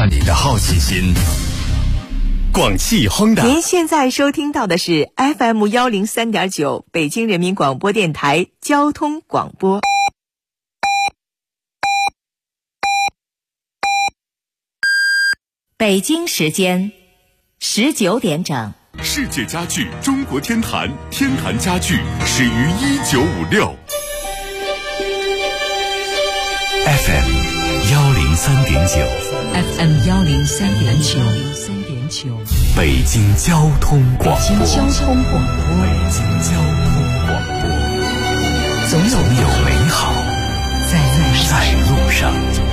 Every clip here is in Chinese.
发你的好奇心。广汽亨达， 您现在收听到的是 FM103.9 北京人民广播电台交通广播。北京时间19点整。 世界家具中国天坛，天坛家具始于1956。 FM 103.9 FM 103.9 北京交通广播。 北京交通广播，总有美好在路上。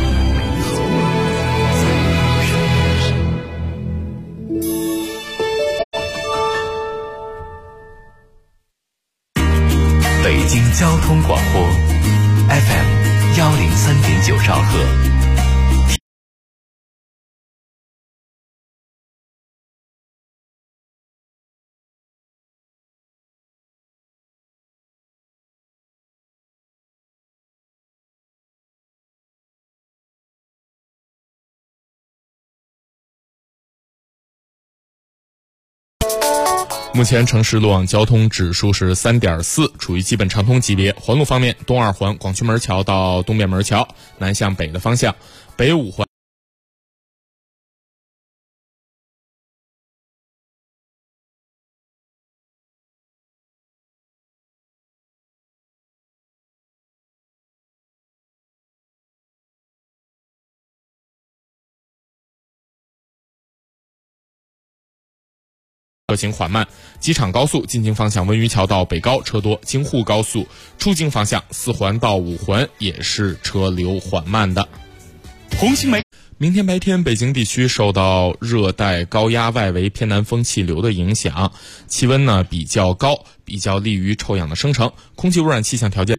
北京交通广播 FM 103.9兆赫。 目前城市路网交通指数是 3.4， 处于基本畅通级别。环路方面，东二环广渠门桥到东便门桥南向北的方向，北五环车行缓慢，机场高速进京方向温榆桥到北高车多，京沪高速出京方向4环到5环也是车流缓慢的。红星煤，明天白天北京地区受到热带高压外围偏南风气流的影响，气温呢比较高，比较利于臭氧的生成，空气污染气象条件。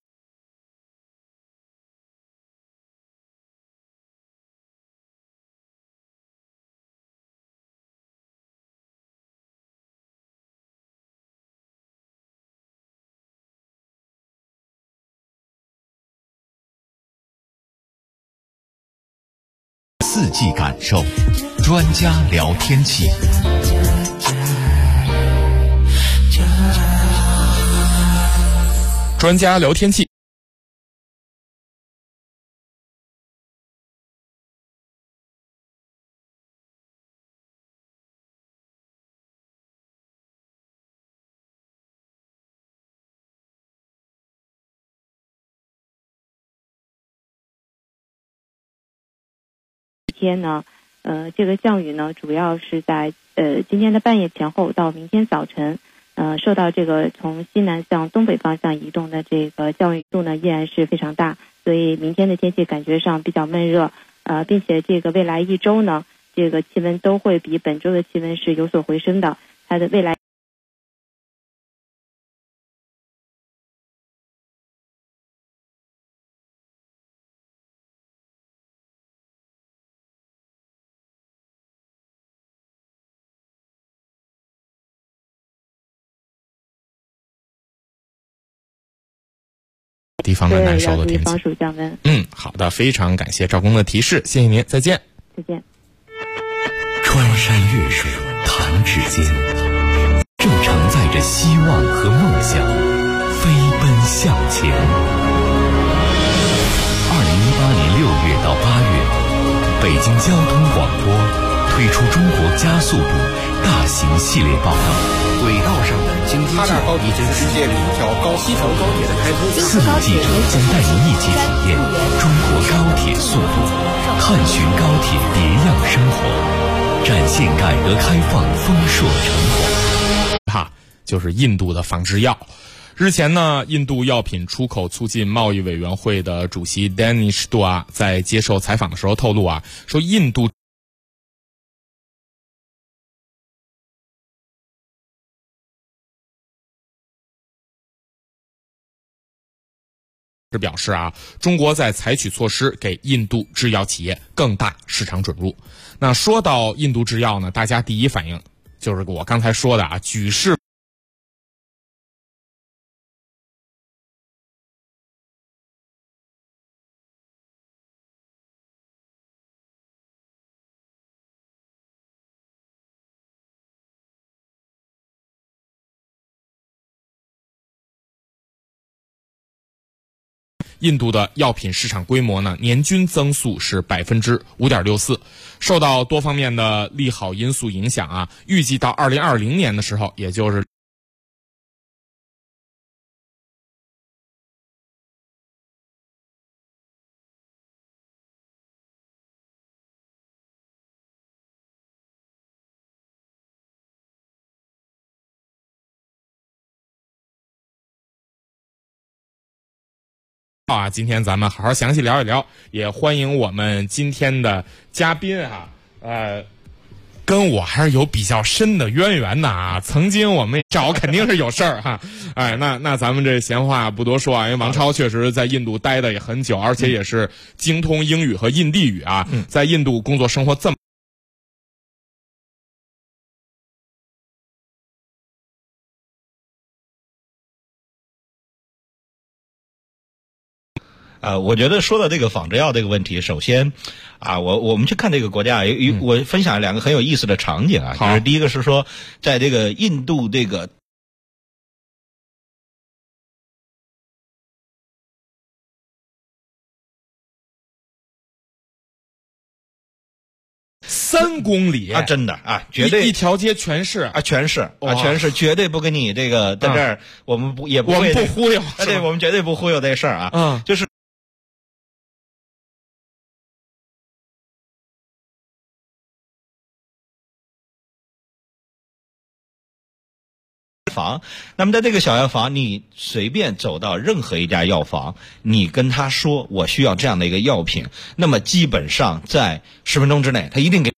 四季感受，专家聊天气。 专家聊天气。 天呢，这个降雨呢，主要是在今天的半夜前后到明天早晨，受到这个从西南向东北方向移动的这个降雨度呢，依然是非常大，所以明天的天气感觉上比较闷热，并且这个未来一周呢，这个气温都会比本周的气温是有所回升的，它的未来。 地方的难受的天气， 防暑降温。 好的，非常感谢赵工的提示，谢谢您，再见。 再见。 穿山越水弹指间，正承载着希望和梦想，飞奔向前。2018年6月到8月，北京交通广播推出中国加速度大型系列报道。 轨道上的京津冀已经世界第一条西条高铁的开通。 4名记者将带您一起体验中国高铁速度，探寻高铁别样生活，展现改革开放丰硕成果。 就是印度的仿制药。日前呢，印度药品出口促进贸易委员会的主席 Danish Dua 在接受采访的时候透露说印度表示中国在采取措施给印度制药企业更大市场准入。那说到印度制药呢，大家第一反应就是我刚才说的举世印度的药品市场规模呢，年均增速是5.64%，受到多方面的利好因素影响啊，预计到2020年的时候，也就是今天咱们好好详细聊一聊，也欢迎我们今天的嘉宾啊，跟我还是有比较深的渊源的啊。曾经我们找肯定是有事儿哈，哎，那咱们这闲话不多说啊，因为王超确实在印度待的也很久，而且也是精通英语和印地语啊，在印度工作生活这么。 我觉得说到这个仿制药这个问题，首先我们去看这个国家，我分享2个很有意思的场景啊，就是第一个是说，在这个印度这个 3公里啊，真的啊，绝对一条街全是啊，全是，绝对不跟你这个在这儿，我们不忽悠，对，我们绝对不忽悠这事儿啊，就是。那么在这个小药房，你随便走到任何一家药房，你跟他说我需要这样的一个药品，那么基本上在10分钟之内，他一定给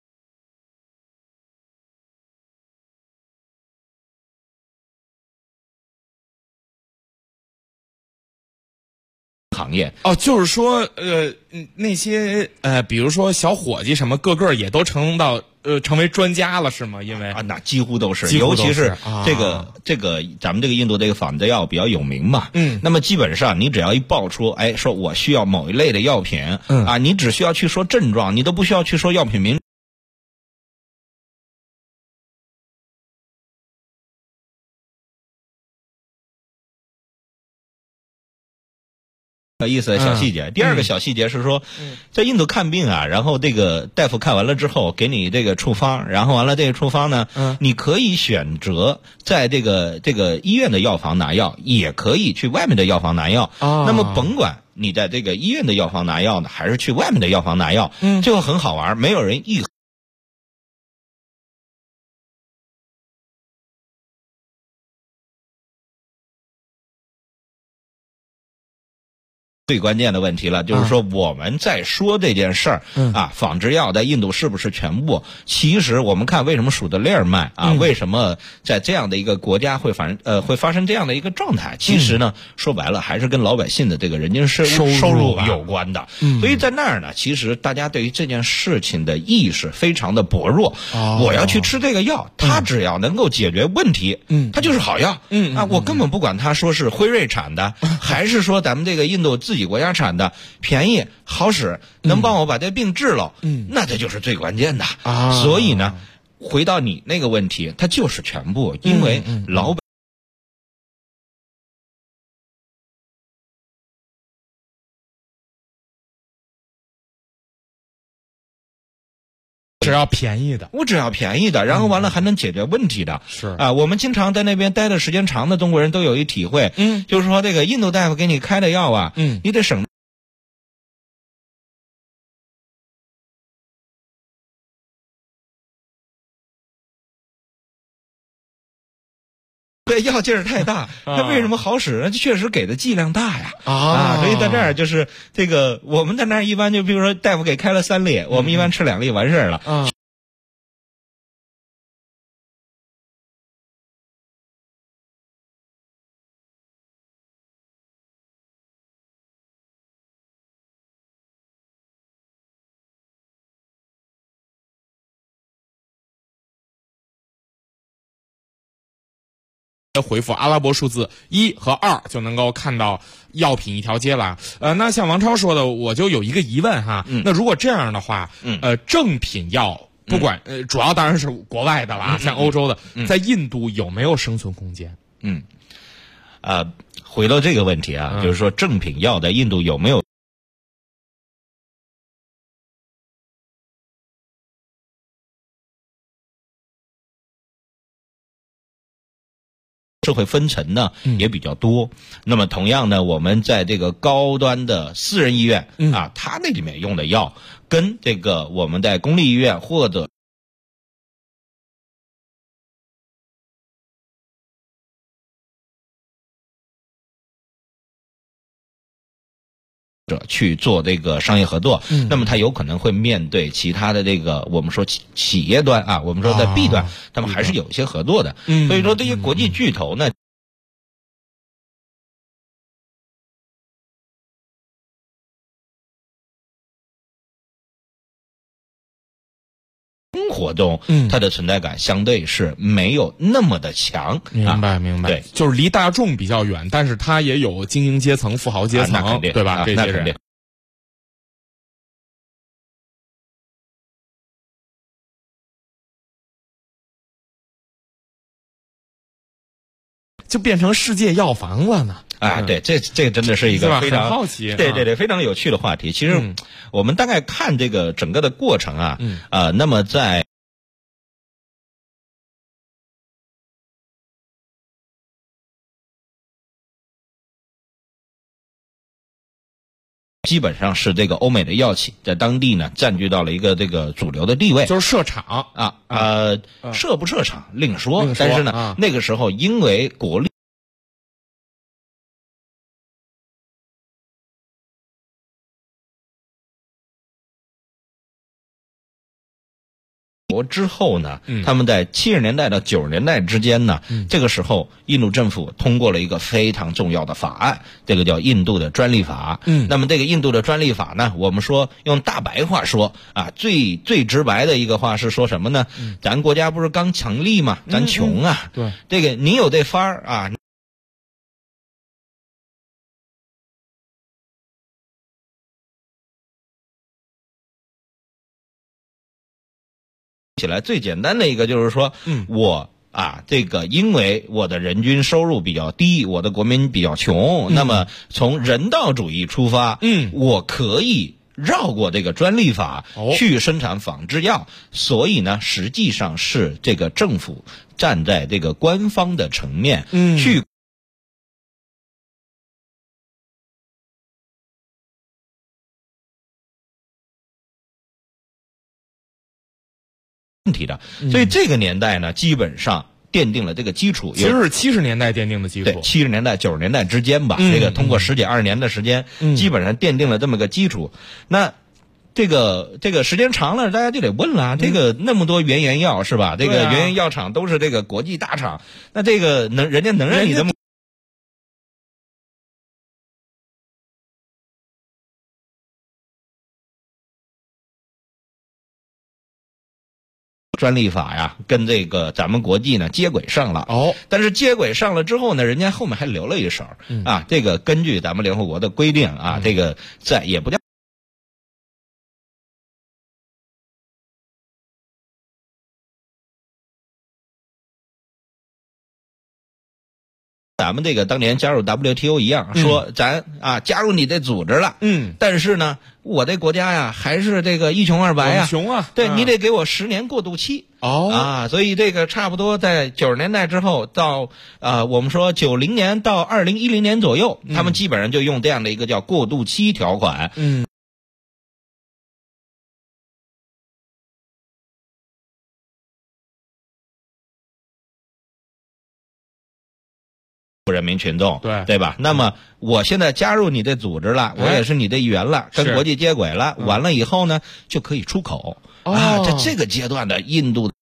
行业就是说那些比如说小伙计什么个个也都成为专家了是吗？因为那几乎都是，尤其是这个咱们这个印度这个仿制药比较有名嘛，那么基本上你只要一报出，说我需要某一类的药品，你只需要去说症状，你都不需要去说药品名。有意思的小细节。第2个小细节是说，在印度看病啊，然后这个大夫看完了之后给你这个处方，然后完了这个处方呢，你可以选择在这个医院的药房拿药，也可以去外面的药房拿药。那么甭管你在这个医院的药房拿药呢，还是去外面的药房拿药，最后很好玩，没有人最关键的问题了，就是说我们在说这件事儿仿制药在印度是不是全部？其实我们看为什么数的粒儿卖为什么在这样的一个国家会发生这样的一个状态？其实呢，说白了还是跟老百姓的这个人均收入有关的。所以在那儿呢，其实大家对于这件事情的意识非常的薄弱。我要去吃这个药，它只要能够解决问题，它就是好药。我根本不管它说是辉瑞产的，还是说咱们这个印度自己国家产的，便宜好使，能帮我把这病治了，那这就是最关键的。所以呢，回到你那个问题，它就是全部，因为老百只要便宜的， 我只要便宜的，然后完了还能解决问题的。 是我们经常在那边待的时间长的中国人都有一体会，就是说这个印度大夫给你开的药啊，你得省。这药劲儿太大，它为什么好使呢？确实给的剂量大呀。所以在这儿就是这个，我们在那儿一般就比如说大夫给开了3粒，我们一般吃2粒完事儿了。 回复阿拉伯数字1和2就能够看到药品一条街了。那像王超说的，我就有一个疑问哈。那如果这样的话，正品药不管主要当然是国外的啦，像欧洲的，在印度有没有生存空间？ 回到这个问题啊，就是说正品药在印度有没有社会分层呢也比较多。那么同样呢，我们在这个高端的私人医院啊，它那里面用的药跟这个我们在公立医院或者去做这个商业合作，那么它有可能会面对其他的这个我们说企业端啊，我们说在 B 端，他们还是有一些合作的。所以说这些国际巨头呢，活动，它的存在感相对是没有那么的强。 明白。 对， 就是离大众比较远，但是它也有精英阶层、富豪阶层，对吧？这些人。就变成世界药房了呢？ 对，这个真的是一个非常好奇， 对，非常有趣的话题。其实我们大概看这个整个的过程啊，那么在基本上是这个欧美的药企在当地呢占据到了一个这个主流的地位， 就是设厂设不设厂另说，但是呢，那个时候因为国力之后呢，他们在70年代到90年代之间呢，这个时候印度政府通过了一个非常重要的法案，这个叫印度的专利法。那么这个印度的专利法呢，我们说用大白话说啊，最直白的一个话是说什么呢？咱国家不是刚成立吗？咱穷啊， 对， 这个你有这法儿啊。起来最简单的一个就是说，我这个因为我的人均收入比较低，我的国民比较穷，那么从人道主义出发，我可以绕过这个专利法去生产仿制药，所以呢，实际上是这个政府站在这个官方的层面去。问题的，所以这个年代呢，基本上奠定了这个基础。 其实是70年代奠定的基础， 对，70年代90年代之间吧，这个通过10几20年的时间，基本上奠定了这么个基础。那这个时间长了，大家就得问了，这个那么多原研药是吧？这个原研药厂都是这个国际大厂，那这个人家能让你这么专利法呀，跟这个咱们国际呢接轨上了。但是接轨上了之后呢，人家后面还留了一手这个根据咱们联合国的规定这个在也不叫咱们这个当年加入 WTO 一样，说咱加入你这组织了，但是呢，我这国家呀还是这个一穷二白呀， 穷啊， 对你得给我10年过渡期。所以这个差不多在90年代之后到我们说90年到2010年左右，他们基本上就用这样的一个叫过渡期条款。人民群众，对吧？那么我现在加入你的组织了，我也是你的一员了，跟国际接轨了，完了以后呢，就可以出口。在这个阶段的印度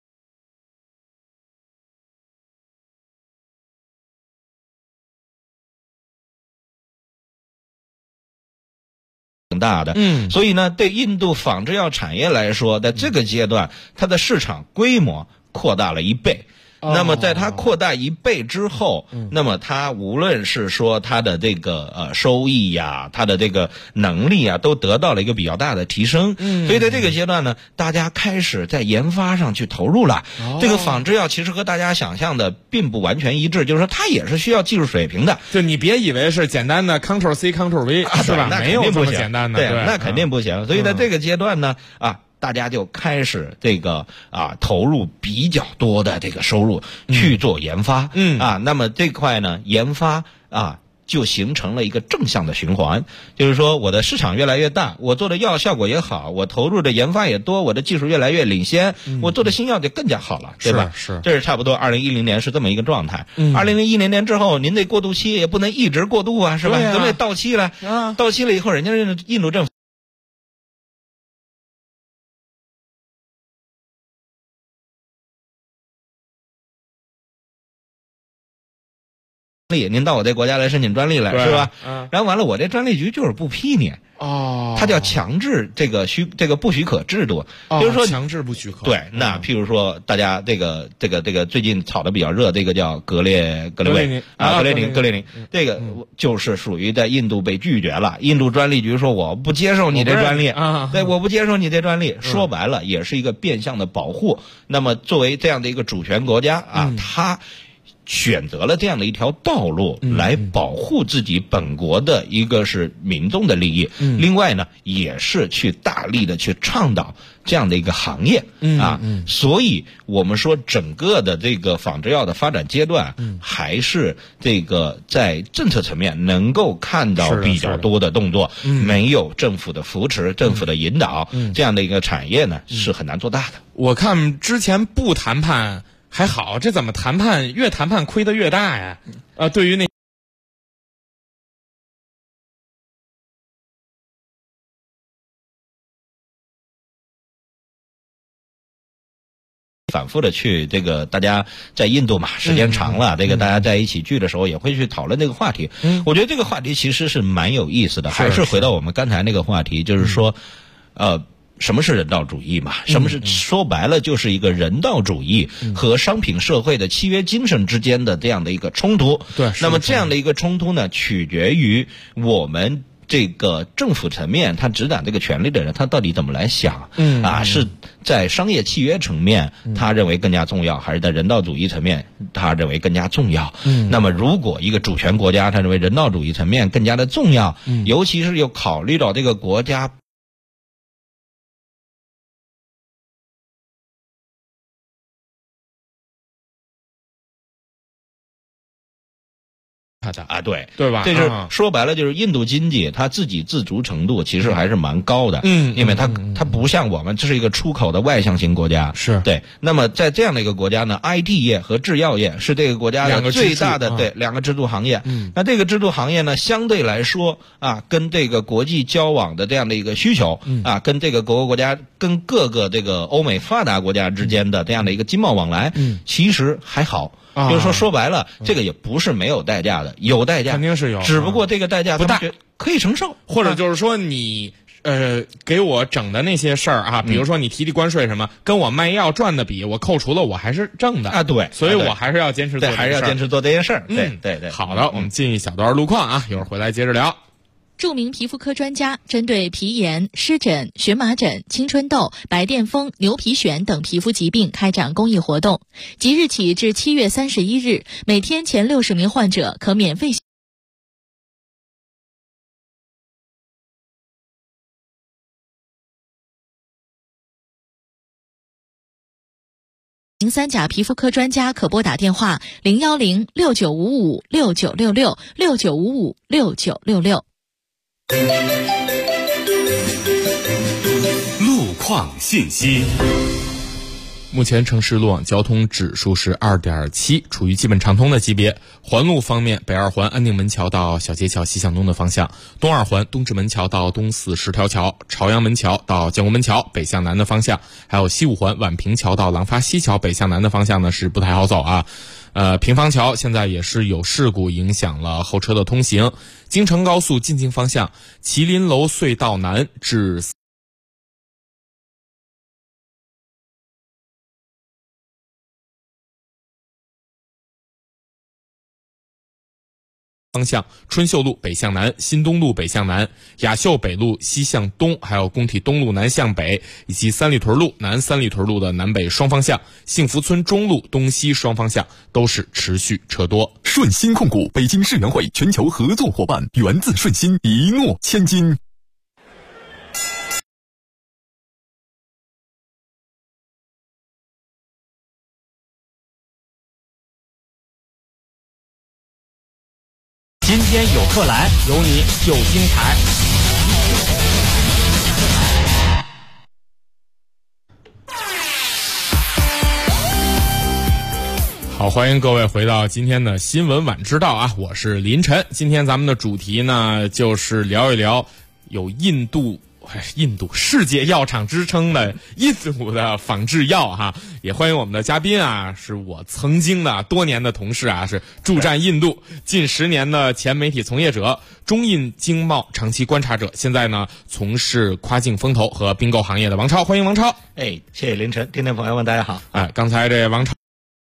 挺大的，所以呢，对印度仿制药产业来说，在这个阶段，它的市场规模扩大了1倍。 那么在它扩大1倍之后，那么它无论是说它的这个收益呀，它的这个能力啊，都得到了一个比较大的提升。所以在这个阶段呢，大家开始在研发上去投入了。这个仿制药其实和大家想象的并不完全一致，就是说它也是需要技术水平的。 就你别以为是简单的 Ctrl C Ctrl V 是吧？没有这么简单的， 对，那肯定不行。所以在这个阶段呢，大家就开始这个投入比较多的这个收入去做研发。那么这块呢，研发就形成了一个正向的循环，就是说我的市场越来越大，我做的药效果也好，我投入的研发也多，我的技术越来越领先，我做的新药就更加好了，对吧？ 是， 这是差不多2010年是这么一个状态。2010年之后，您这过渡期也不能一直过渡啊，是吧？总得到期了，到期了以后，人家印度政府您到我这国家来申请专利来，是吧？然后完了，我这专利局就是不批你。它叫强制这个不许可制度，就是说强制不许可。 对，那譬如说大家这个最近炒的比较热，这个叫格列宁，这个就是属于在印度被拒绝了。印度专利局说我不接受你这专利，对，我不接受你这专利。说白了也是一个变相的保护。那么作为这样的一个主权国家它选择了这样的一条道路来保护自己本国的一个是民众的利益，另外呢也是去大力的去倡导这样的一个行业所以我们说整个的这个仿制药的发展阶段还是这个在政策层面能够看到比较多的动作，没有政府的扶持、政府的引导，这样的一个产业呢是很难做大的。 我看之前不谈判还好，这怎么谈判越谈判亏得越大呀？对于那反复的去这个大家在印度嘛，时间长了，这个大家在一起聚的时候也会去讨论这个话题。我觉得这个话题其实是蛮有意思的，还是回到我们刚才那个话题，就是说什么是人道主义嘛？什么是说白了就是一个人道主义和商品社会的契约精神之间的这样的一个冲突。 对， 那么这样的一个冲突呢，取决于我们这个政府层面，他执掌这个权力的人，他到底怎么来想？是在商业契约层面，他认为更加重要，还是在人道主义层面，他认为更加重要？那么如果一个主权国家，他认为人道主义层面更加的重要，尤其是又考虑到这个国家对吧？ 这是说白了就是印度经济它自给自足程度其实还是蛮高的，因为它不像我们，这是一个出口的外向型国家， 是对。 那么在这样的一个国家呢 ，IT 业和制药业是这个国家的最大的两个支柱行业。那这个支柱行业呢，相对来说跟这个国际交往的这样的一个需求跟这个国家跟各个这个欧美发达国家之间的这样的一个经贸往来，其实还好。就是说白了，这个也不是没有代价的，有代价， 肯定是有， 只不过这个代价不大， 可以承受， 或者就是说你给我整的那些事儿比如说你提关税什么，跟我卖药赚的比，我扣除了我还是挣的对， 所以我还是要坚持做， 还是要坚持做这件事儿。对。 好的，我们进一小段路况一会儿回来接着聊。 著名皮肤科专家针对皮炎、湿疹、荨麻疹、青春痘、白癜风、牛皮癣等皮肤疾病开展公益活动，即日起至7月31日，每天前60名患者可免费03甲皮肤科专家可拨打电话010-6955-6966 路况信息。 目前城市路网交通指数是2.7，处于基本畅通的级别。环路方面，北二环安定门桥到小街桥西向东的方向，东二环东直门桥到东四十条桥，朝阳门桥到建国门桥北向南的方向，还有西五环宛平桥到廊坊西桥北向南的方向呢是不太好走平房桥现在也是有事故影响了后车的通行。京承高速进京方向，麒麟楼隧道南至方向，春秀路北向南，新东路北向南，雅秀北路西向东，还有工体东路南向北，以及三里屯路南三里屯路的南北双方向，幸福村中路东西双方向都是持续车多。 顺鑫控股北京世园会全球合作伙伴，源自顺鑫，一诺千金。 今天有客来，有你就精彩。 好，欢迎各位回到今天的新闻晚知道啊，我是林晨。今天咱们的主题呢，就是聊一聊有印度世界药厂之称的印度的仿制药哈，也欢迎我们的嘉宾啊，是我曾经的多年的同事啊，是驻战印度近10年的前媒体从业者，中印经贸长期观察者，现在呢从事跨境风投和并购行业的王超，欢迎王超。 谢谢林晨，听众朋友们大家好。 刚才这王超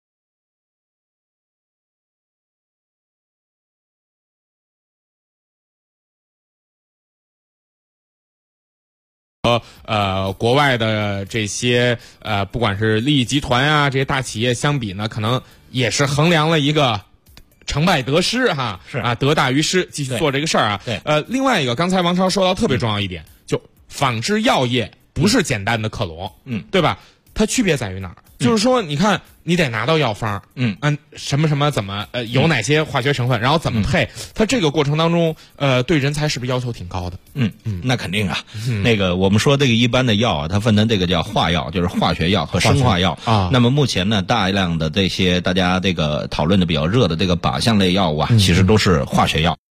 国外的这些不管是利益集团啊，这些大企业相比呢，可能也是衡量了一个成败得失哈， 是啊，得大于失，继续做这个事儿啊。 对， 另外一个，刚才王超说到特别重要一点，就仿制药业不是简单的克隆，对吧？它区别在于哪儿？就是说，你看，你得拿到药方，按什么什么怎么有哪些化学成分，然后怎么配，它这个过程当中，对人才是不是要求挺高的？ 那肯定啊。那个我们说这个一般的药啊，它分成这个叫化药，就是化学药和生化药啊。那么目前呢，大量的这些大家这个讨论的比较热的这个靶向类药物啊，其实都是化学药。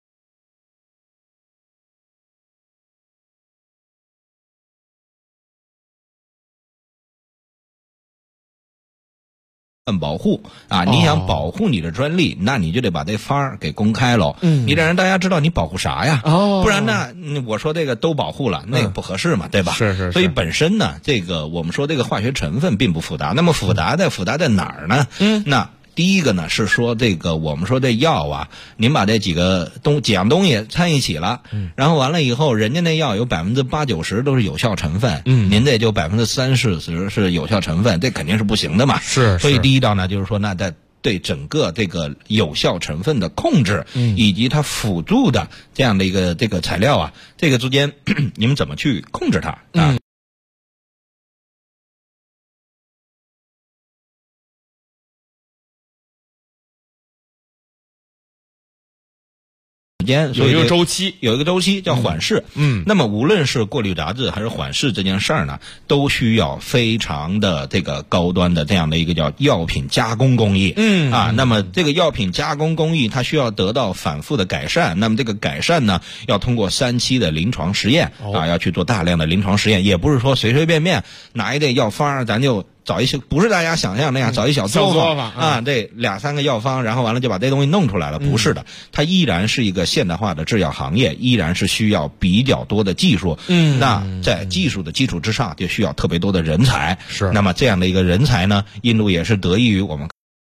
保护啊，你想保护你的专利，那你就得把这方儿给公开了。你得让大家知道你保护啥呀？不然呢，我说这个都保护了，那个不合适嘛，对吧？ 是。 所以本身呢，这个我们说这个化学成分并不复杂。那么复杂在哪儿呢？那第一个呢是说这个我们说这药啊，您把这几样东西掺一起了，然后完了以后，人家那药有80%-90%都是有效成分，您这就30%-40%是有效成分，这肯定是不行的嘛。所以第一道呢就是说，那在对整个这个有效成分的控制，以及它辅助的这样的一个这个材料啊，这个之间你们怎么去控制它啊？ 有一个周期叫缓释。那么无论是过滤杂质还是缓释这件事儿呢，都需要非常的这个高端的这样的一个叫药品加工工艺。那么这个药品加工工艺它需要得到反复的改善，那么这个改善呢，要通过3期的临床实验要去做大量的临床实验，也不是说随随便便拿一个药方咱就找一些，不是大家想象那样找一小作坊啊，这2-3个药方，然后完了就把这东西弄出来了，不是的，它依然是一个现代化的制药行业，依然是需要比较多的技术。那在技术的基础之上，就需要特别多的人才。那么这样的一个人才呢，印度也是得益于我们。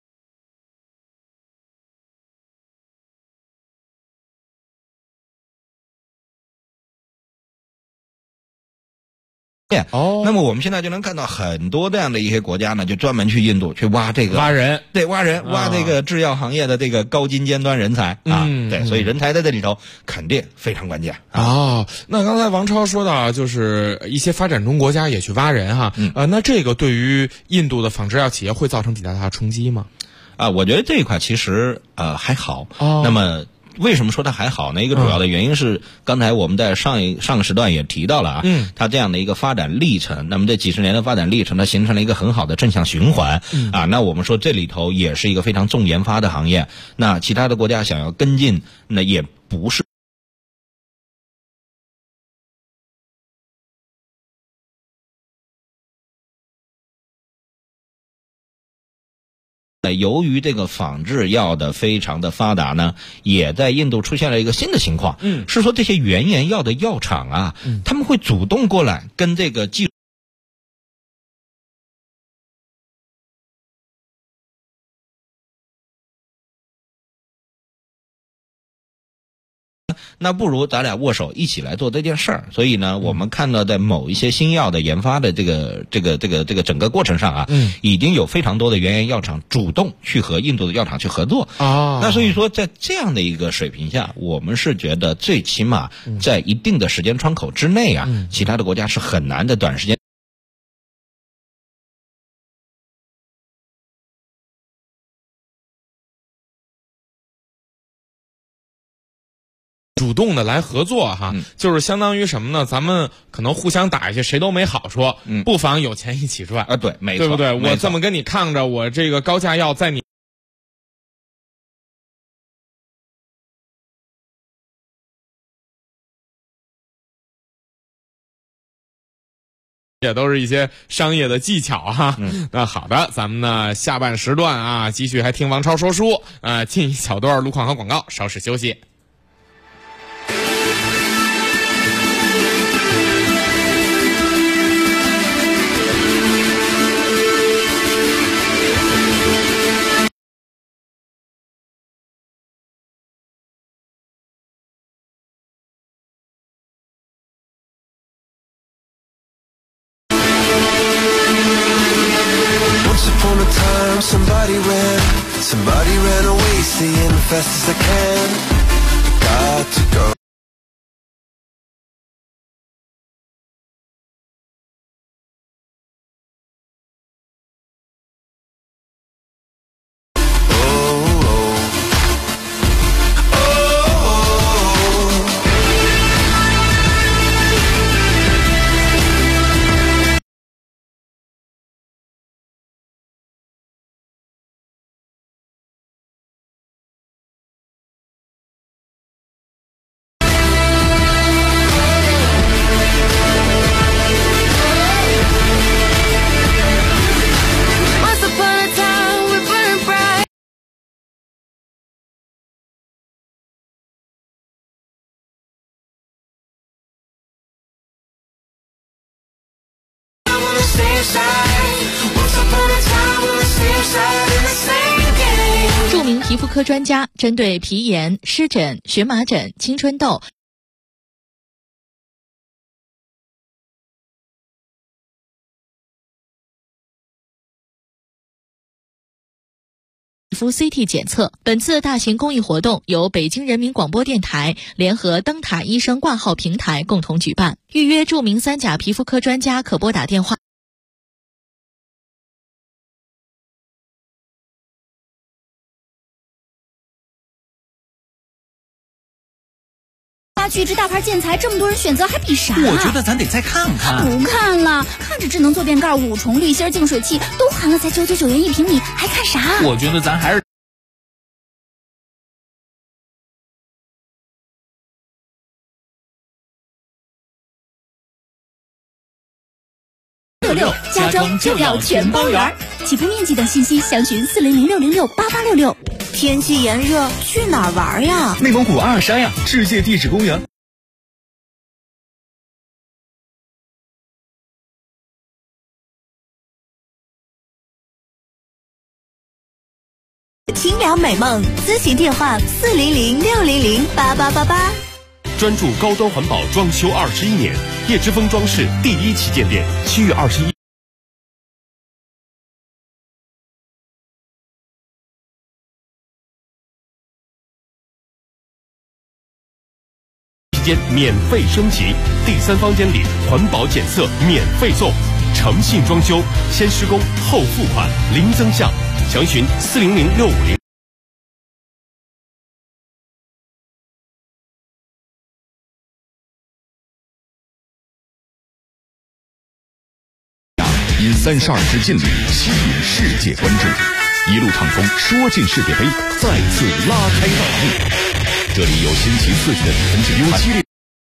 那么我们现在就能看到很多这样的一些国家呢，就专门去印度去挖这个挖人， 挖这个制药行业的这个高金尖端人才啊。对，所以人才在这里头肯定非常关键那刚才王超说到，就是一些发展中国家也去挖人哈，那这个对于印度的仿制药企业会造成比较大的冲击吗？ 我觉得这一块其实还好。那么为什么说它还好呢？一个主要的原因是，刚才我们在上个时段也提到了啊，它这样的一个发展历程，那么这几十年的发展历程，它形成了一个很好的正向循环那我们说这里头也是一个非常重研发的行业，那其他的国家想要跟进，那也不是。由于这个仿制药的非常的发达呢，也在印度出现了一个新的情况，是说这些原研药的药厂啊，他们会主动过来跟这个技术那不如咱俩握手一起来做这件事儿。所以呢，我们看到在某一些新药的研发的这个整个过程上啊，已经有非常多的原研药厂主动去和印度的药厂去合作啊。那所以说，在这样的一个水平下，我们是觉得最起码在一定的时间窗口之内啊，其他的国家是很难的短时间。 主动的来合作哈，就是相当于什么呢？咱们可能互相打下去，谁都没好处，不妨有钱一起赚啊！对，没错， 对不对？我这么跟你抗着，我这个高价药在你也都是一些商业的技巧哈。那好的，咱们呢下半时段啊，继续还听王超说书，进一小段路况和广告，稍事休息。 Somebody ran away saying fast as I can, got to go. 著名皮肤科专家针对皮炎、湿疹、荨麻疹、青春痘、皮肤 CT 检测。本次大型公益活动由北京人民广播电台联合灯塔医生挂号平台共同举办。预约著名三甲皮肤科专家可拨打电话去这大牌建材，这么多人选择，还比啥？ 我觉得咱得再看看。 不看了，看着智能坐便盖、5重滤芯净水器都含了才999元1平米，还看啥？ 我觉得咱还是 66家装就要全包圆，起步面积等信息详询400-606-8866。 天气炎热，去哪儿玩呀？ 内蒙古阿尔山呀，世界地质公园。 清凉美梦咨询电话400-600-8888。 专注高端环保装修21年，叶之峰装饰第1旗舰店，7月21。免费升级，第3房间里环保检测免费送，诚信装修，先施工后付款，零增项，详询400-650。 因32支劲旅吸引世界关注，一路畅通，说进世界杯，再次拉开大幕。这里有新奇刺激的比分制有激烈。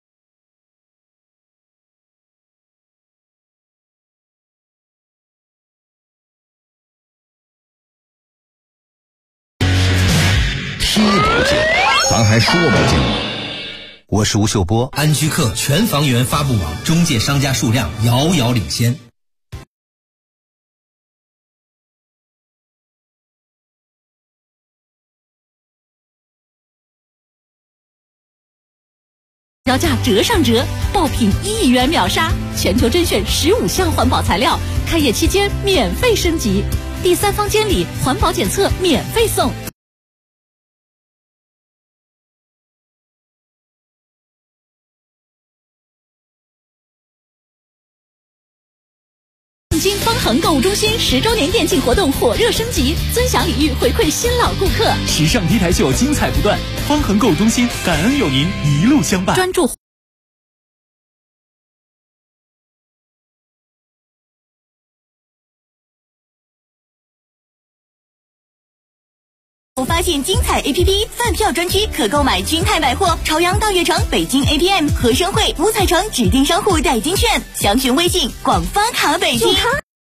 听不见，咱还说不见。 我是吴秀波， 安居客全房源发布网中介商家数量遥遥领先。 标价折上折，爆品1亿元秒杀！全球甄选15项环保材料，开业期间免费升级，第三方监理环保检测免费送。京方恒购物中心10周年店庆活动火热升级，尊享礼遇回馈新老顾客， 时尚 T 台秀精彩不断。方恒购物中心感恩有您一路相伴， 专注。 我发现精彩 APP 饭票专区可购买君泰百货、朝阳大悦城、北京 APM、和生汇、五彩城指定商户代金券，详询微信广发卡北京。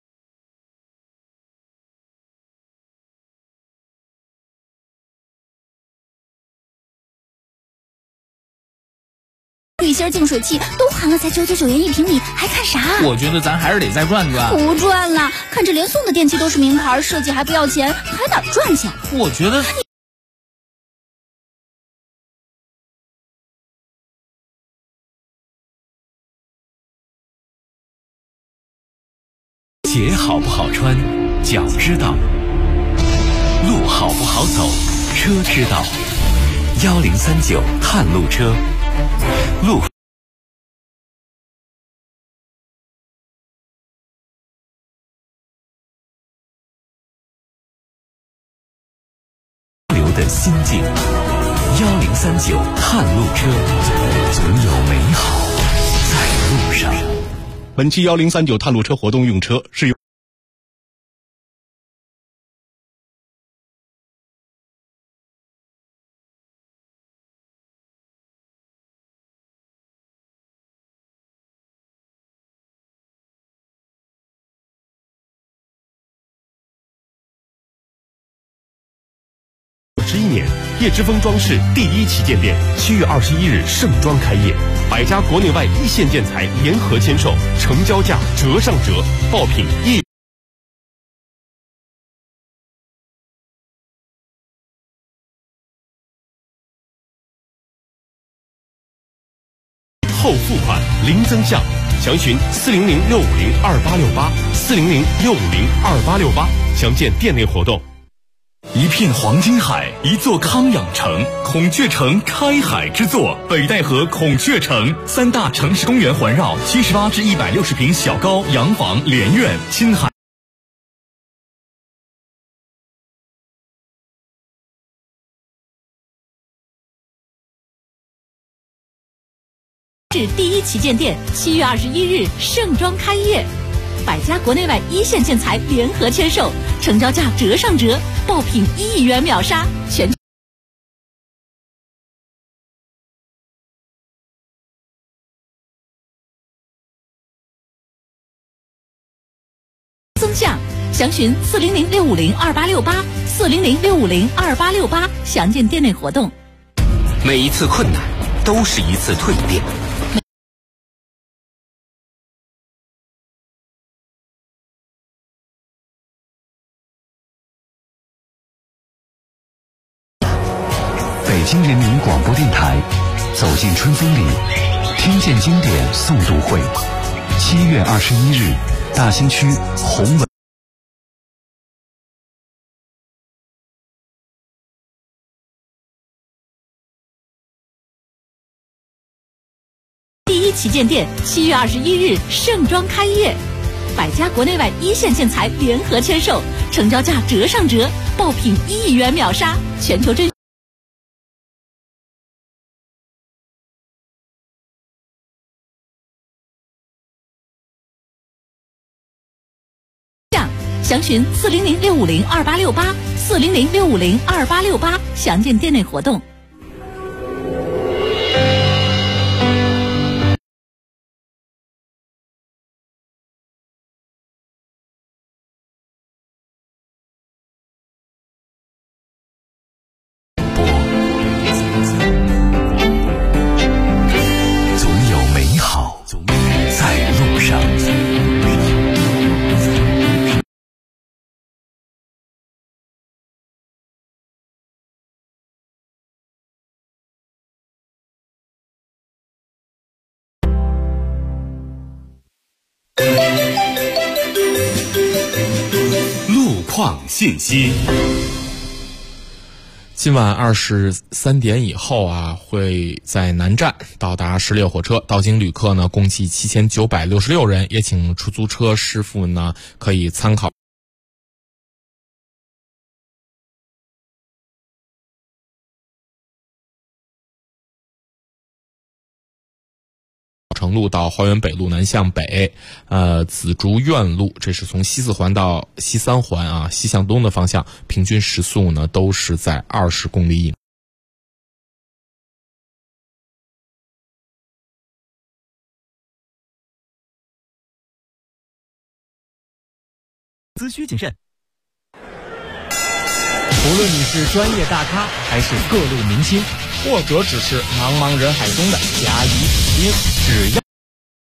滤芯净水器都含了才999元一平米，还看啥？ 我觉得咱还是得再转转。 不转了，看这连送的电器都是名牌，设计还不要钱，还哪赚去？ 我觉得。 鞋好不好穿，脚知道；路好不好走，车知道。1039探路车，路流的心境。1039探路车，总有美好在路上。 本期1039探路车活动用车是由 91年，叶之峰装饰第1旗舰店7月21日盛装开业，100家国内外一线建材联合签售，成交价折上折，爆品1。后付款零增项，详询400-650-2868，400-650-2868，详见店内活动。 一片黄金海，一座康养城，孔雀城开海之作，北戴河孔雀城，3大城市公园环绕，78至160平小高洋房连院，亲海。 至第1旗舰店7月21日盛装开业，100家国内外一线建材联合签售，成交价折上折，爆品1亿元秒杀！全增项，详询400-650-2868，400-650-2868，详见店内活动。 每一次困难都是一次蜕变。北京人民广播电台，走进春风里，听见经典诵读会，7月21日，大兴区宏文。 第1旗舰店7月21日盛装开业，100家国内外一线建材联合签售，成交价折上折，爆品1亿元秒杀！全球甄详询400-650-2868，400-650-2868，详见店内活动。 创信息。 今晚23点以后啊，会在南站到达10列火车，到京旅客呢共计7966人，也请出租车师傅呢可以参考城路到花园北路南向北，紫竹院路，这是从西四环到西三环啊，西向东的方向，平均时速呢都是在20公里以内。 资需谨慎。无论你是专业大咖，还是各路明星，或者只是茫茫人海中的甲乙丙丁，只要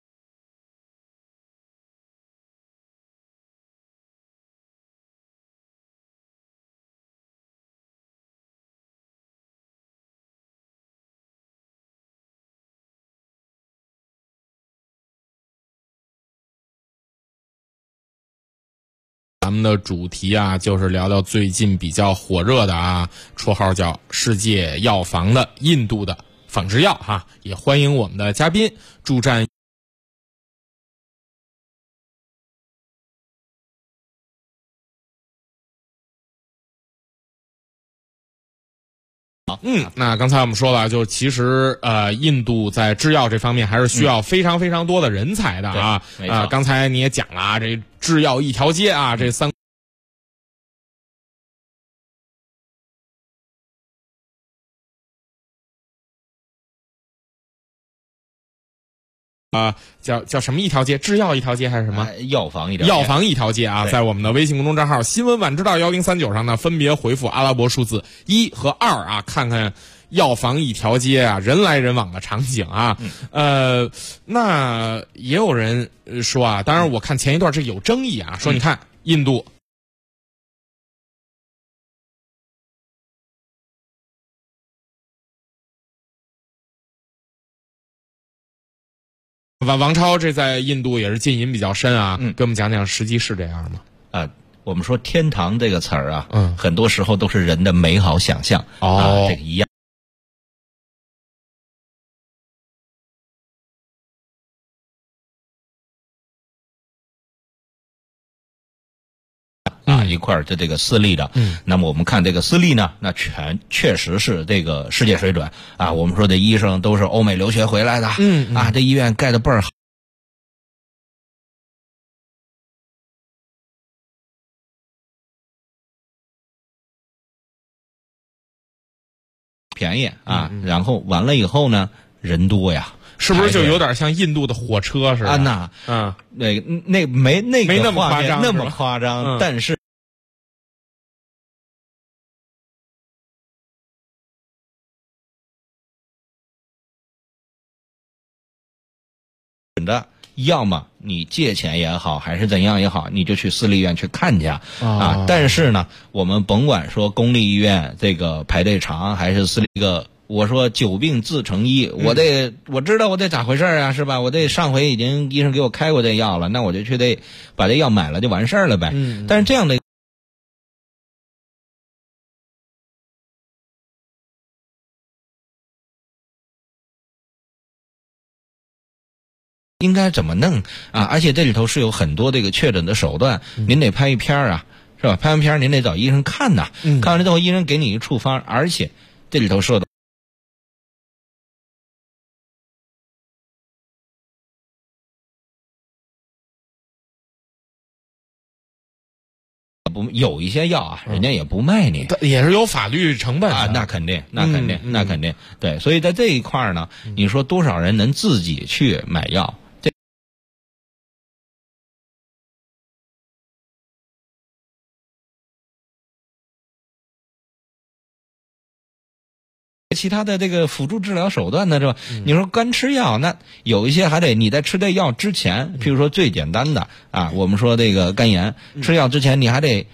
咱们的主题啊，就是聊聊最近比较火热的啊，绰号叫世界药房的印度的仿制药哈，也欢迎我们的嘉宾助战。那刚才我们说了，就其实印度在制药这方面还是需要非常非常多的人才的啊。刚才你也讲了啊，这制药一条街啊，这三叫什么一条街？制药一条街还是什么？ 药房一条街。 药房一条街啊，在我们的微信公众账号新闻晚知道1039上呢，分别回复阿拉伯数字1和2啊，看看药房一条街啊，人来人往的场景啊。那也有人说啊，当然我看前一段这有争议啊，说你看印度。王超这在印度也是禁瘾比较深啊，跟我们讲讲实际是这样吗？ 我们说天堂这个词儿啊，很多时候都是人的美好想象这个一样。一块儿的这个私立的，那么我们看这个私立呢，那确实是这个世界水准啊。我们说的医生都是欧美留学回来的，这医院盖的倍儿好。便宜啊，然后完了以后呢，人多呀。 是不是就有点像印度的火车似的？ 那没那么夸张， 那么夸张，但是要么你借钱也好，还是怎样也好，你就去私立医院去看去啊。但是呢，我们甭管说公立医院这个排队长，还是私立我说久病自成医，我知道我得咋回事啊，是吧？我得上回已经医生给我开过这药了，那我就去得把这药买了就完事儿了呗。但是这样的应该怎么弄啊？而且这里头是有很多这个确诊的手段，您得拍一片啊，是吧？拍完片您得找医生看呐，看完了之后医生给你一处方，而且这里头说的。有一些药啊，人家也不卖你， 也是有法律成本啊。那肯定，对。所以在这一块呢，你说多少人能自己去买药？其他的这个辅助治疗手段呢，是吧？你说干吃药，那有一些还得你在吃这药之前，譬如说最简单的啊，我们说这个肝炎，吃药之前你还得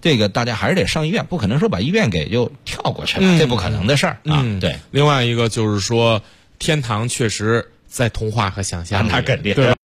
这个大家还是得上医院，不可能说把医院给就跳过去了，这不可能的事儿啊。对。 另外一个就是说，天堂确实在童话和想象里， 那肯定对吧？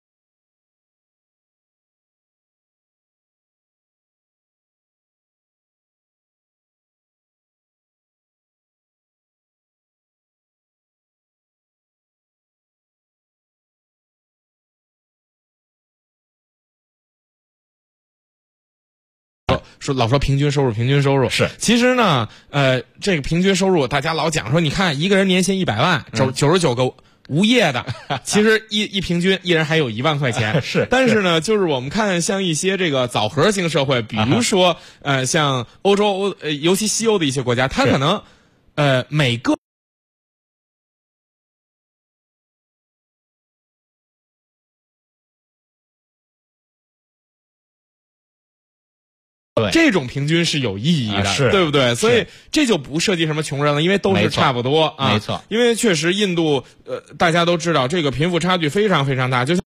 老说平均收入是， 其实呢，这个平均收入大家老讲说，你看一个人年薪100万，99个无业的，其实一平均一人还有1万块钱。 是， 但是呢，就是我们看像一些这个枣核型社会，比如说像欧洲尤其西欧的一些国家，它可能每个这种平均是有意义的，对不对？所以这就不涉及什么穷人了，因为都是差不多啊。 没错， 因为确实印度大家都知道这个贫富差距非常非常大，就像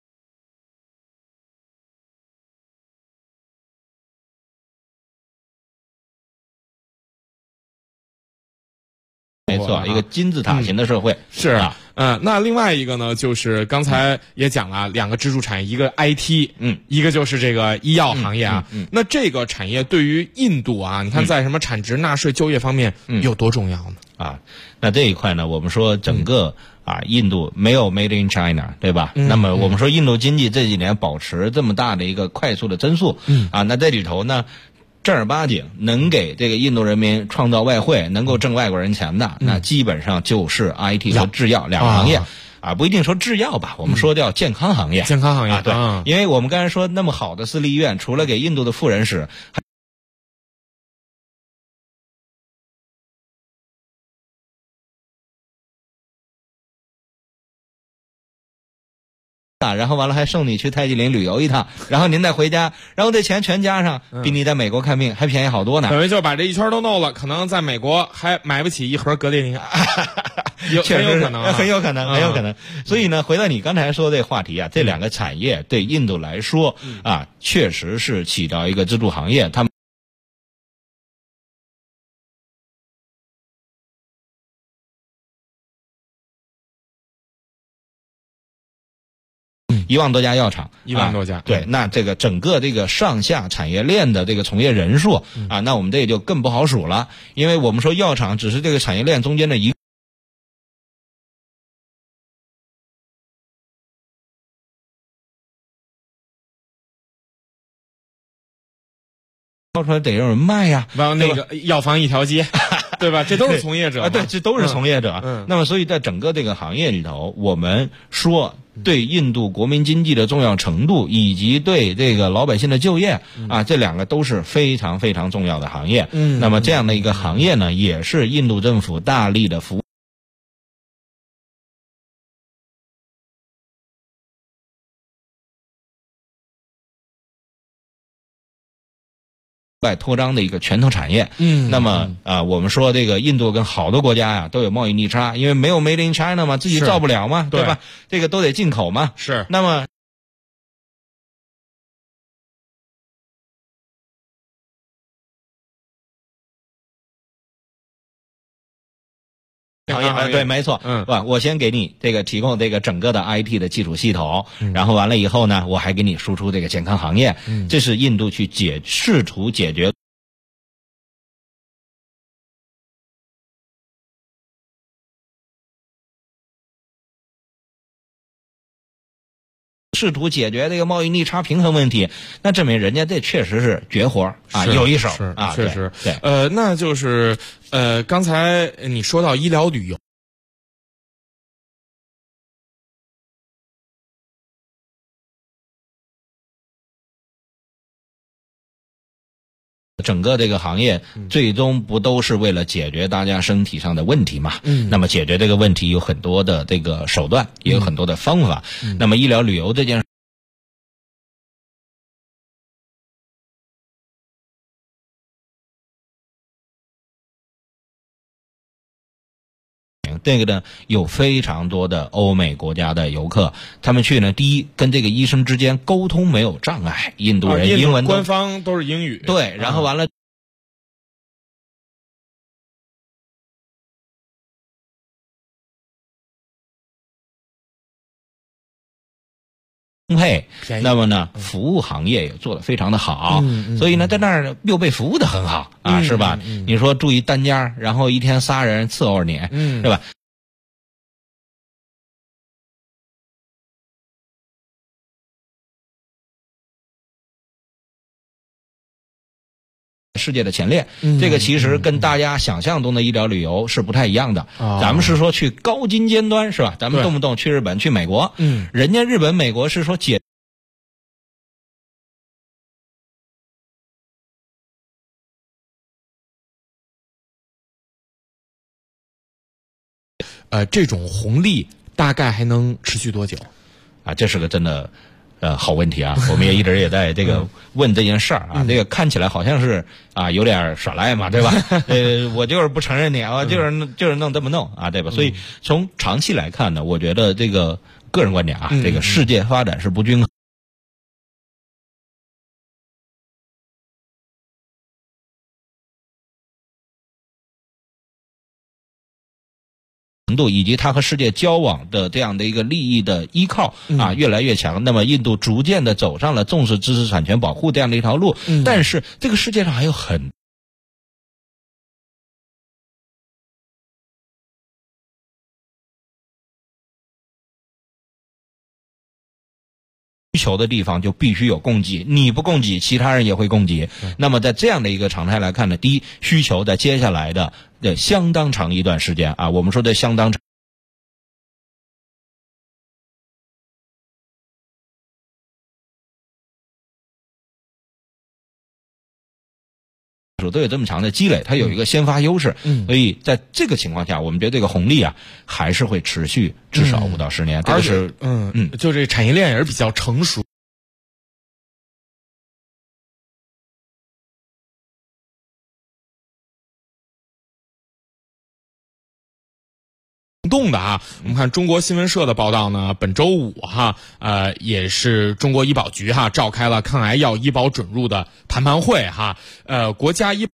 没错，一个金字塔型的社会是啊。那另外一个呢，就是刚才也讲了2个支柱产业，一个 IT， 一个就是这个医药行业啊。那这个产业对于印度啊，你看在什么产值、纳税、就业方面有多重要呢？ 那这一块呢，我们说整个印度没有 Made in China， 对吧？那么我们说印度经济这几年保持这么大的一个快速的增速，那这里头呢，正儿八经能给这个印度人民创造外汇，能够挣外国人钱的，那基本上就是 IT 和制药两个行业。不一定说制药吧，我们说叫健康行业。 健康行业对，因为我们刚才说那么好的私立医院，除了给印度的富人使，然后完了还送你去泰姬陵旅游一趟，然后您再回家，然后这钱全加上，比你在美国看病还便宜好多呢。 等于就把这一圈都弄了，可能在美国还买不起一盒格列宁。 确实很有可能， 很有可能，很有可能。所以呢，回到你刚才说的这话题啊，这2个产业对印度来说确实是起到一个支柱行业，他们1万多家药厂 ，1万多家。 对，那这个整个这个上下产业链的这个从业人数那我们这就更不好数了，因为我们说药厂只是这个产业链中间的一个。掏出来得有人卖呀， 完那个药房一条街，对吧？这都是从业者对，这都是从业者。那么，所以在整个这个行业里头，我们说对印度国民经济的重要程度，以及对这个老百姓的就业这2个都是非常非常重要的行业。那么这样的一个行业呢，也是印度政府大力的服务。外扩张的一个拳头产业。那么我们说这个印度跟好多国家呀都有贸易逆差，因为没有 Made in China 嘛，自己造不了嘛，对吧？这个都得进口嘛。 是。 那么行业对，没错。我先给你这个提供这个整个的 IT 的基础系统，然后完了以后呢，我还给你输出这个健康行业。这是印度去试图解决。试图解决这个贸易逆差平衡问题，那证明人家这确实是绝活有一手确实。 对， 那就是刚才你说到医疗旅游。 整个这个行业最终不都是为了解决大家身体上的问题嘛？那么解决这个问题有很多的这个手段，也有很多的方法。那么医疗旅游这件事。 这个呢有非常多的欧美国家的游客，他们去呢，第一跟这个医生之间沟通没有障碍，印度人英文官方都是英语， 对，然后完了。配，那么呢，服务行业也做得非常的好，所以呢，在那儿又被服务得很好啊，是吧？你说住一单间，然后一天仨人伺候你，是吧？世界的前列，这个其实跟大家想象中的医疗旅游是不太一样的。咱们是说去高精尖端，是吧？咱们动不动去日本、去美国，人家日本、美国是说这种红利大概还能持续多久？ 啊，这是个真的。好问题啊！我们也一直也在这个问这件事儿啊。这个看起来好像是啊有点耍赖嘛，对吧？我就是不承认你啊，就是弄这么弄啊，对吧？所以从长期来看呢，我觉得这个个人观点啊，这个世界发展是不均衡。程度以及它和世界交往的这样的一个利益的依靠啊越来越强，那么印度逐渐的走上了重视知识产权保护这样的一条路，但是这个世界上还有很需求的地方就必须有供给，你不供给，其他人也会供给。那么在这样的一个常态来看呢，第一，需求在接下来的相当长一段时间啊，我们说的相当长。都有这么强的积累，它有一个先发优势，所以在这个情况下，我们觉得这个红利啊还是会持续至少5到10年，这个是就这产业链也是比较成熟。动的啊，我们看中国新闻社的报道呢，本周五也是中国医保局召开了抗癌药医保准入的谈判会国家医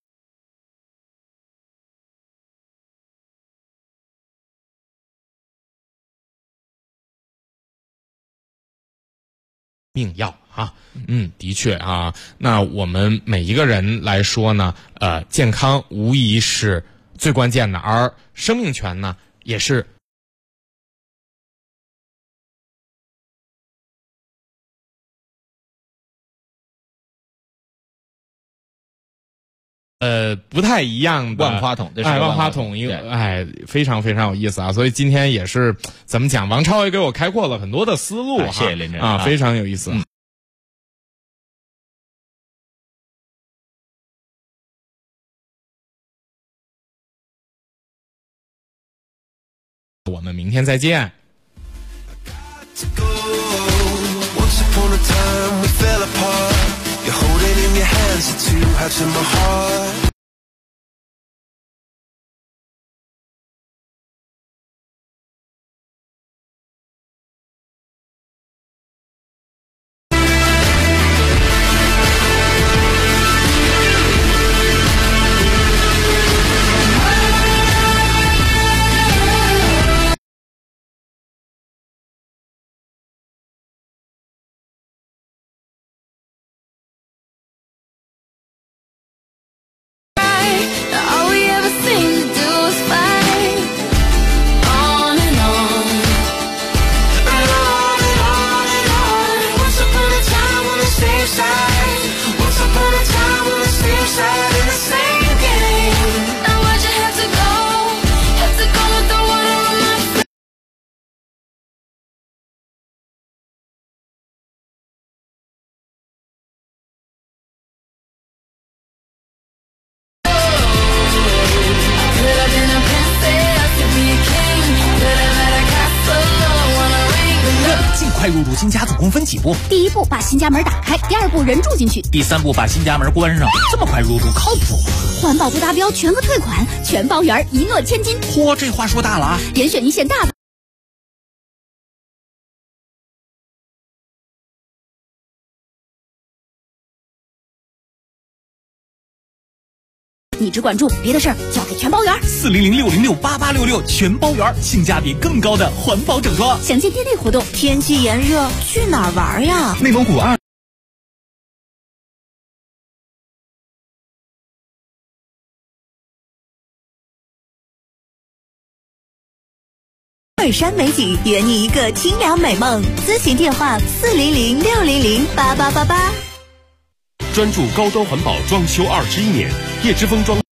命药的确那我们每一个人来说呢，健康无疑是最关键的，而生命权呢也是不太一样的万花筒，这是万花筒非常非常有意思所以今天也是怎么讲，王超也给我开阔了很多的思路谢谢林真非常有意思。我们明天再见。 快入住新家总共分几步？ 第一步把新家门打开，第二步人住进去， 第三步把新家门关上。这么快入住靠谱？ 环保不达标全额退款，全包圆，一诺千金。 嚯，这话说大了啊！ 严选一线大你只管住，别的事儿交给全包圆。 400-606-8866，全包圆，性价比更高的环保整装。 详见店内活动。 天气炎热，去哪儿玩呀？ 内蒙古2。 二山美景，圆你一个清凉美梦。咨询电话400-600-8888。 专注高端环保装修21年，叶之峰装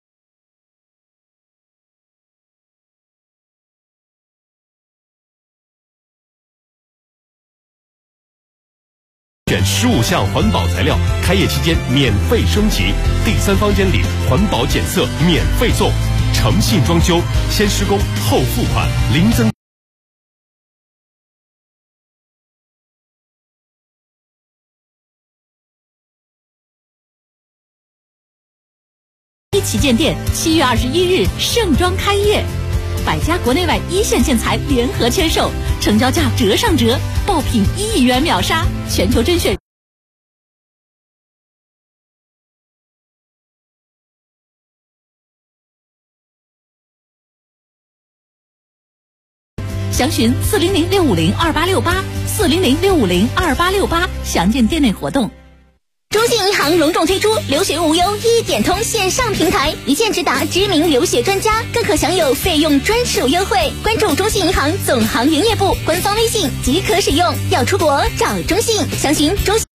选15项环保材料，开业期间免费升级，第3房间里环保检测免费送，诚信装修，先施工后付款，零增。 旗舰店7月21日盛装开业，百家国内外一线建材联合签售，成交价折上折，爆品1亿元秒杀，全球甄选。详询400-650-2868，400-650-2868，详见店内活动。 中信银行隆重推出留学无忧一点通线上平台，一键直达知名留学专家，更可享有费用专属优惠。关注中信银行总行营业部官方微信即可使用。要出国找中信，详询中信。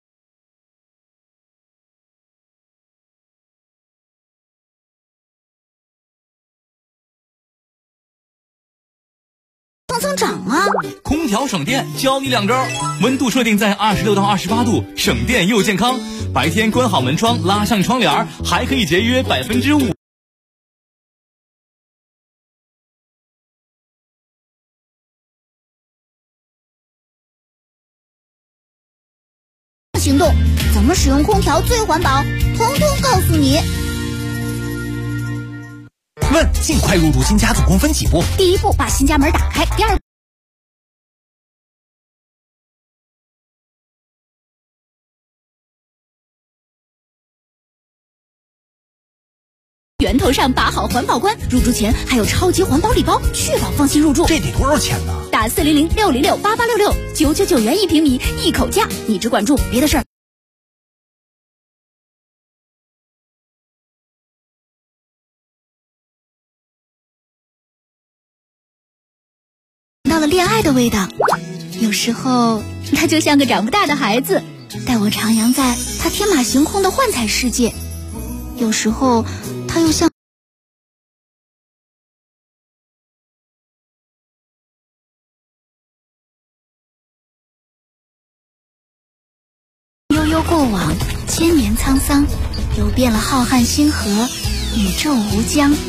蹭涨啊！ 空调省电，教你2招。温度设定在26到28度，省电又健康。白天关好门窗，拉上窗帘，还可以节约5%。 行动，怎么使用空调最环保？通通告诉你。 问：尽快入住新家总共分几步？ 第一步把新家门打开，第二源头上把好环保关，入住前还有超级环保礼包，确保放心入住。 这得多少钱呢？ 打400-606-8866，999元1平米，一口价，你只管住，别的事儿。到了恋爱的味道，有时候他就像个长不大的孩子，带我徜徉在他天马行空的幻彩世界。有时候他又像悠悠过往，千年沧桑，游遍了浩瀚星河，宇宙无疆。